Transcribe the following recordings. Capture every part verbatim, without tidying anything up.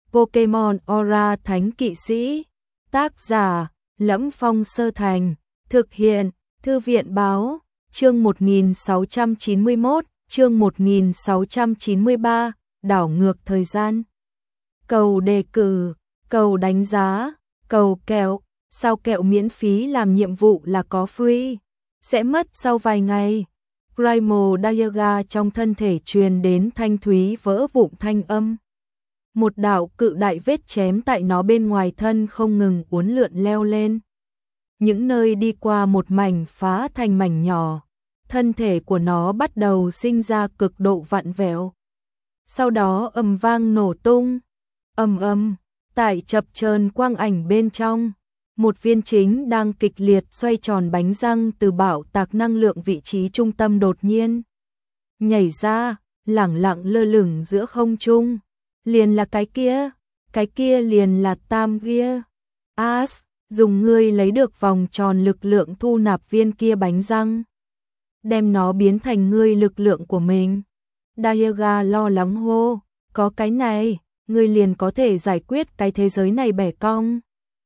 Pokemon Aura Thánh Kỵ Sĩ. Tác giả: Lẫm Phong Sơ Thành. Thực hiện: Thư viện báo. Chương một nghìn sáu trăm chín mươi mốt, chương một nghìn sáu trăm chín mươi ba, đảo ngược thời gian. Cầu đề cử, cầu đánh giá, cầu kẹo, sao kẹo miễn phí làm nhiệm vụ là có free, sẽ mất sau vài ngày. Primal Dialga trong thân thể truyền đến thanh thúy vỡ vụn thanh âm. Một đạo cự đại vết chém tại nó bên ngoài thân không ngừng uốn lượn leo lên. Những nơi đi qua một mảnh phá thành mảnh nhỏ, thân thể của nó bắt đầu sinh ra cực độ vặn vẹo. Sau đó ầm vang nổ tung, ầm ầm, tại chập chờn quang ảnh bên trong, một viên chính đang kịch liệt xoay tròn bánh răng từ bạo tạc năng lượng vị trí trung tâm đột nhiên nhảy ra, lẳng lặng lơ lửng giữa không trung. Liền là cái kia, cái kia liền là Tam Gear. As, dùng ngươi lấy được vòng tròn lực lượng thu nạp viên kia bánh răng, đem nó biến thành ngươi lực lượng của mình. Dialga lo lắng hô, có cái này, ngươi liền có thể giải quyết cái thế giới này bẻ cong.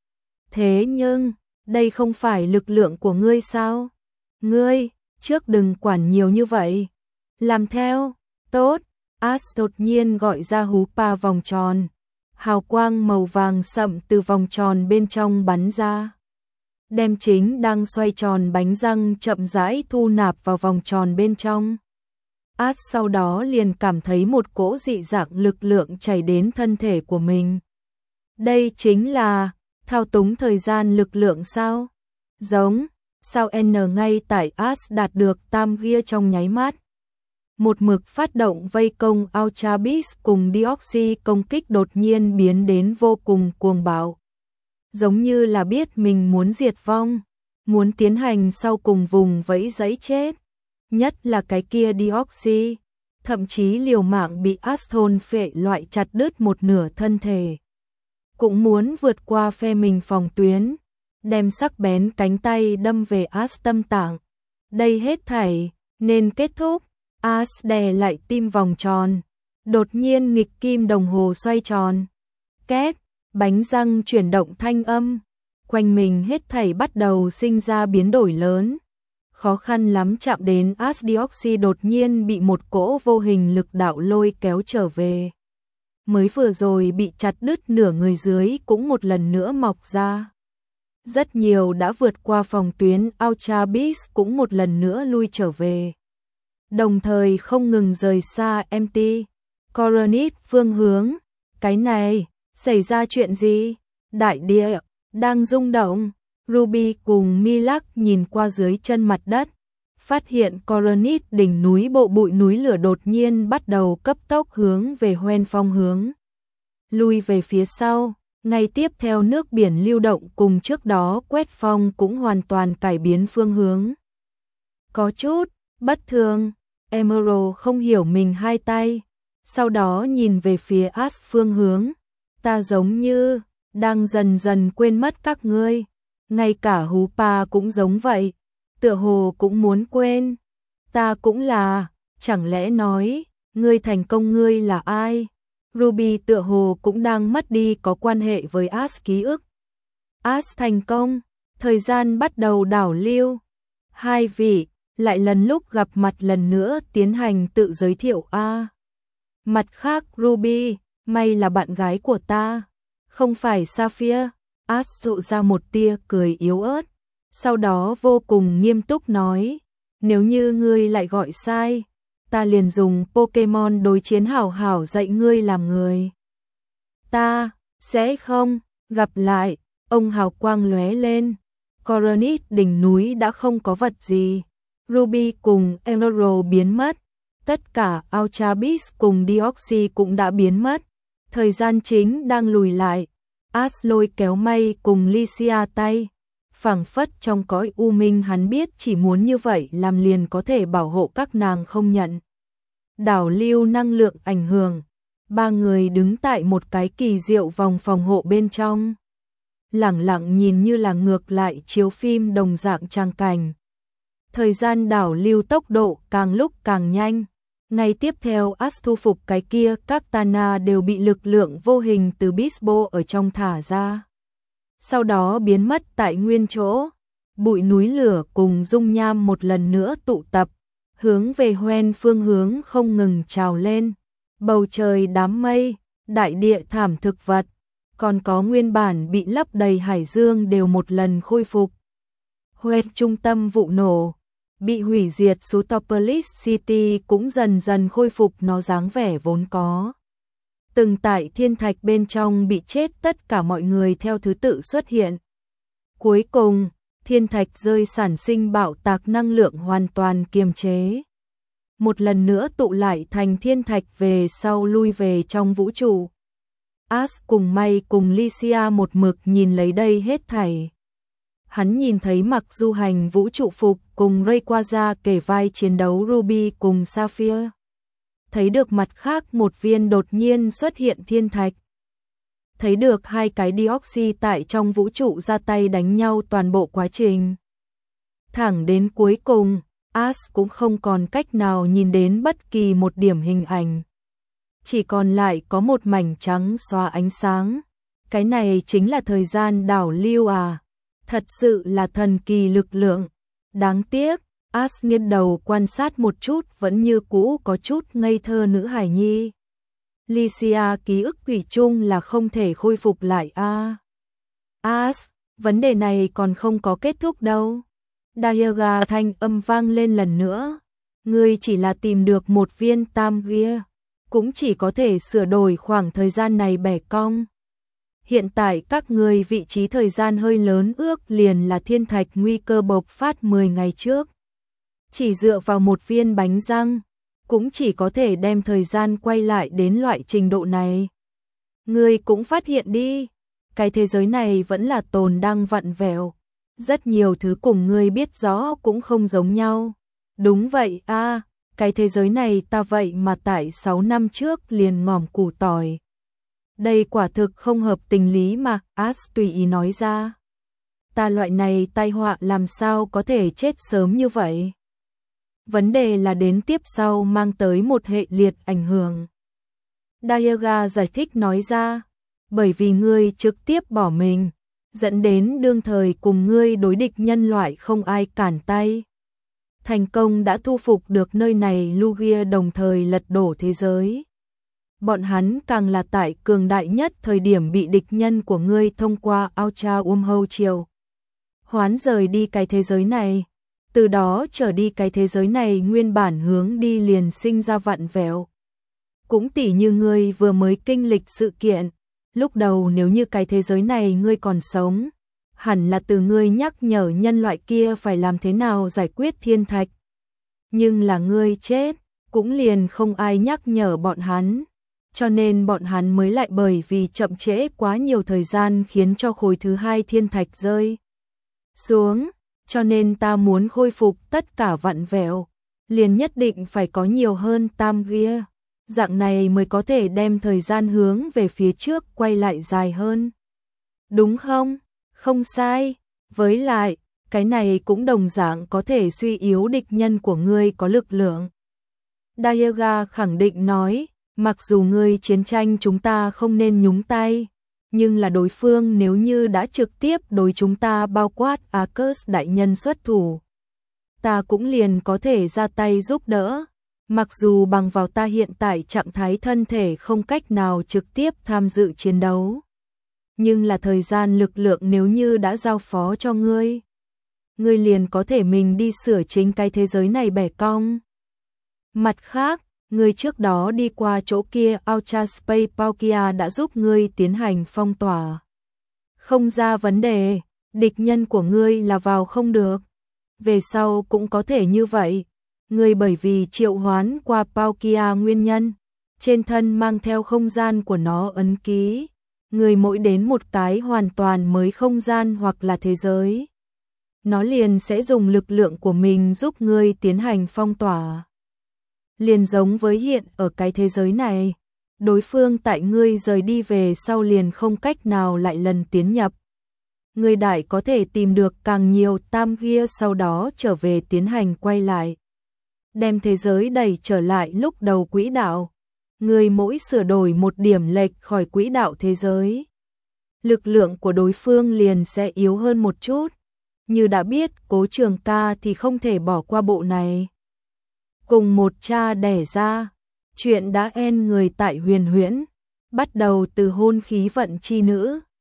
Thế nhưng, đây không phải lực lượng của ngươi sao? Ngươi, trước đừng quản nhiều như vậy. Làm theo, tốt. As đột nhiên gọi ra hú pa vòng tròn. Hào quang màu vàng sậm từ vòng tròn bên trong bắn ra, đem chính đang xoay tròn bánh răng chậm rãi thu nạp vào vòng tròn bên trong. As sau đó liền cảm thấy một cỗ dị dạng lực lượng chảy đến thân thể của mình. Đây chính là thao túng thời gian lực lượng sao? Giống, sao N ngay tại As đạt được Tam Gear trong nháy mắt. Một mực phát động vây công Ultra Beast cùng Deoxy công kích đột nhiên biến đến vô cùng cuồng bạo. Giống như là biết mình muốn diệt vong, muốn tiến hành sau cùng vùng vẫy giấy chết. Nhất là cái kia Deoxy, thậm chí liều mạng bị As thôn phệ loại chặt đứt một nửa thân thể. Cũng muốn vượt qua phe mình phòng tuyến, đem sắc bén cánh tay đâm về As tâm tạng. Đây hết thảy nên kết thúc. As đè lại tim vòng tròn, đột nhiên nghịch kim đồng hồ xoay tròn. Két, bánh răng chuyển động thanh âm, quanh mình hết thảy bắt đầu sinh ra biến đổi lớn. Khó khăn lắm chạm đến As, Deoxy đột nhiên bị một cỗ vô hình lực đạo lôi kéo trở về. Mới vừa rồi bị chặt đứt nửa người dưới cũng một lần nữa mọc ra. Rất nhiều đã vượt qua phòng tuyến Ultra Beast cũng một lần nữa lui trở về. Đồng thời không ngừng rời xa em tê Coronet phương hướng. Cái này, xảy ra chuyện gì? Đại địa đang rung động. Ruby cùng Milac nhìn qua dưới chân mặt đất, phát hiện Coronet đỉnh núi bộ bụi núi lửa đột nhiên bắt đầu cấp tốc hướng về Hoen Phong hướng. Lui về phía sau, ngay tiếp theo nước biển lưu động cùng trước đó quét phong cũng hoàn toàn cải biến phương hướng. Có chút bất thường. Emerald không hiểu mình hai tay, sau đó nhìn về phía As phương hướng. Ta giống như đang dần dần quên mất các ngươi, ngay cả hú pa cũng giống vậy, tựa hồ cũng muốn quên. Ta cũng là, chẳng lẽ nói, ngươi thành công ngươi là ai? Ruby tựa hồ cũng đang mất đi có quan hệ với As ký ức. As thành công, thời gian bắt đầu đảo lưu. Hai vị lại lần lúc gặp mặt lần nữa tiến hành tự giới thiệu a. À, mặt khác Ruby, may là bạn gái của ta, không phải Sapphire. As dụ ra một tia cười yếu ớt, sau đó vô cùng nghiêm túc nói, nếu như ngươi lại gọi sai, ta liền dùng Pokemon đối chiến hảo hảo dạy ngươi làm người. Ta sẽ không, gặp lại. Ông hào quang lóe lên, Coronet đỉnh núi đã không có vật gì. Ruby cùng Emerald biến mất, tất cả Ultra Beast cùng Deoxy cũng đã biến mất. Thời gian chính đang lùi lại. As lôi kéo May cùng Lycia tay, phảng phất trong cõi u minh hắn biết chỉ muốn như vậy làm liền có thể bảo hộ các nàng không nhận đảo lưu năng lượng ảnh hưởng. Ba người đứng tại một cái kỳ diệu vòng phòng hộ bên trong, lẳng lặng nhìn như là ngược lại chiếu phim đồng dạng trang cảnh. Thời gian đảo lưu tốc độ càng lúc càng nhanh, Ngay tiếp theo Ash thu phục cái kia, các Tana đều bị lực lượng vô hình từ Bisbo ở trong thả ra. Sau đó biến mất tại nguyên chỗ, bụi núi lửa cùng dung nham một lần nữa tụ tập, hướng về Hoen phương hướng không ngừng trào lên. Bầu trời đám mây, đại địa thảm thực vật, còn có nguyên bản bị lấp đầy hải dương đều một lần khôi phục. Hoen trung tâm vụ nổ, bị hủy diệt Sutopolis City cũng dần dần khôi phục nó dáng vẻ vốn có. Từng tại thiên thạch bên trong bị chết tất cả mọi người theo thứ tự xuất hiện. Cuối cùng, thiên thạch rơi sản sinh bạo tạc năng lượng hoàn toàn kiềm chế. Một lần nữa tụ lại thành thiên thạch về sau lui về trong vũ trụ. Ash cùng May cùng Lycia một mực nhìn lấy đây hết thảy. Hắn nhìn thấy mặc du hành vũ trụ phục cùng Rayquaza kể vai chiến đấu Ruby cùng Sapphire. Thấy được mặt khác một viên đột nhiên xuất hiện thiên thạch. Thấy được hai cái Deoxy tại trong vũ trụ ra tay đánh nhau toàn bộ quá trình. Thẳng đến cuối cùng, Ash cũng không còn cách nào nhìn đến bất kỳ một điểm hình ảnh. Chỉ còn lại có một mảnh trắng xóa ánh sáng. Cái này chính là thời gian đảo lưu à. Thật sự là thần kỳ lực lượng. Đáng tiếc, Ash nghiêng đầu quan sát một chút vẫn như cũ có chút ngây thơ nữ hài nhi. Lycia ký ức thủy chung là không thể khôi phục lại a. À. Ash, vấn đề này còn không có kết thúc đâu. Dialga thanh âm vang lên lần nữa. Ngươi chỉ là tìm được một viên tam gia, cũng chỉ có thể sửa đổi khoảng thời gian này bẻ cong. Hiện tại các người vị trí thời gian hơi lớn ước liền là thiên thạch nguy cơ bộc phát mười ngày trước. Chỉ dựa vào một viên bánh răng, cũng chỉ có thể đem thời gian quay lại đến loại trình độ này. Ngươi cũng phát hiện đi, cái thế giới này vẫn là tồn đang vặn vẹo. Rất nhiều thứ cùng ngươi biết rõ cũng không giống nhau. Đúng vậy a, à, cái thế giới này ta vậy mà tại sáu năm trước liền ngòm củ tỏi. Đây quả thực không hợp tình lý mà, Ash tùy ý nói ra. Ta loại này tai họa làm sao có thể chết sớm như vậy? Vấn đề là đến tiếp sau mang tới một hệ liệt ảnh hưởng. Dialga giải thích nói ra, bởi vì ngươi trực tiếp bỏ mình, dẫn đến đương thời cùng ngươi đối địch nhân loại không ai cản tay. Thành công đã thu phục được nơi này Lugia đồng thời lật đổ thế giới. Bọn hắn càng là tại cường đại nhất thời điểm bị địch nhân của ngươi thông qua Ultra Wormhole chiều hoán rời đi cái thế giới này. Từ đó trở đi cái thế giới này nguyên bản hướng đi liền sinh ra vặn vẹo. Cũng tỉ như ngươi vừa mới kinh lịch sự kiện. Lúc đầu nếu như cái thế giới này ngươi còn sống, hẳn là từ ngươi nhắc nhở nhân loại kia phải làm thế nào giải quyết thiên thạch. Nhưng là ngươi chết, cũng liền không ai nhắc nhở bọn hắn. Cho nên bọn hắn mới lại bởi vì chậm trễ quá nhiều thời gian khiến cho khối thứ hai thiên thạch rơi xuống. Cho nên ta muốn khôi phục tất cả vặn vẹo, liền nhất định phải có nhiều hơn tam gia. Dạng này mới có thể đem thời gian hướng về phía trước quay lại dài hơn. Đúng không? Không sai. Với lại, cái này cũng đồng dạng có thể suy yếu địch nhân của ngươi có lực lượng. Dialga khẳng định nói, mặc dù ngươi chiến tranh chúng ta không nên nhúng tay, nhưng là đối phương nếu như đã trực tiếp đối chúng ta bao quát Arcus đại nhân xuất thủ, ta cũng liền có thể ra tay giúp đỡ. Mặc dù bằng vào ta hiện tại trạng thái thân thể không cách nào trực tiếp tham dự chiến đấu, nhưng là thời gian lực lượng nếu như đã giao phó cho ngươi, ngươi liền có thể mình đi sửa chính cái thế giới này bẻ cong. Mặt khác, ngươi trước đó đi qua chỗ kia Ultra Space Palkia đã giúp ngươi tiến hành phong tỏa. Không ra vấn đề, địch nhân của ngươi là vào không được. Về sau cũng có thể như vậy. Ngươi bởi vì triệu hoán qua Palkia nguyên nhân, trên thân mang theo không gian của nó ấn ký. Ngươi mỗi đến một cái hoàn toàn mới không gian hoặc là thế giới, nó liền sẽ dùng lực lượng của mình giúp ngươi tiến hành phong tỏa. Liền giống với hiện ở cái thế giới này, đối phương tại ngươi rời đi về sau liền không cách nào lại lần tiến nhập. Ngươi đại có thể tìm được càng nhiều tam gia sau đó trở về tiến hành quay lại. đem thế giới đẩy trở lại lúc đầu quỹ đạo. Người mỗi sửa đổi một điểm lệch khỏi quỹ đạo thế giới, lực lượng của đối phương liền sẽ yếu hơn một chút. Như đã biết Cố Trường Ca thì không thể bỏ qua bộ này. Cùng một cha đẻ ra, chuyện đã en người tại Huyền Huyễn, bắt đầu từ hôn khí vận chi nữ,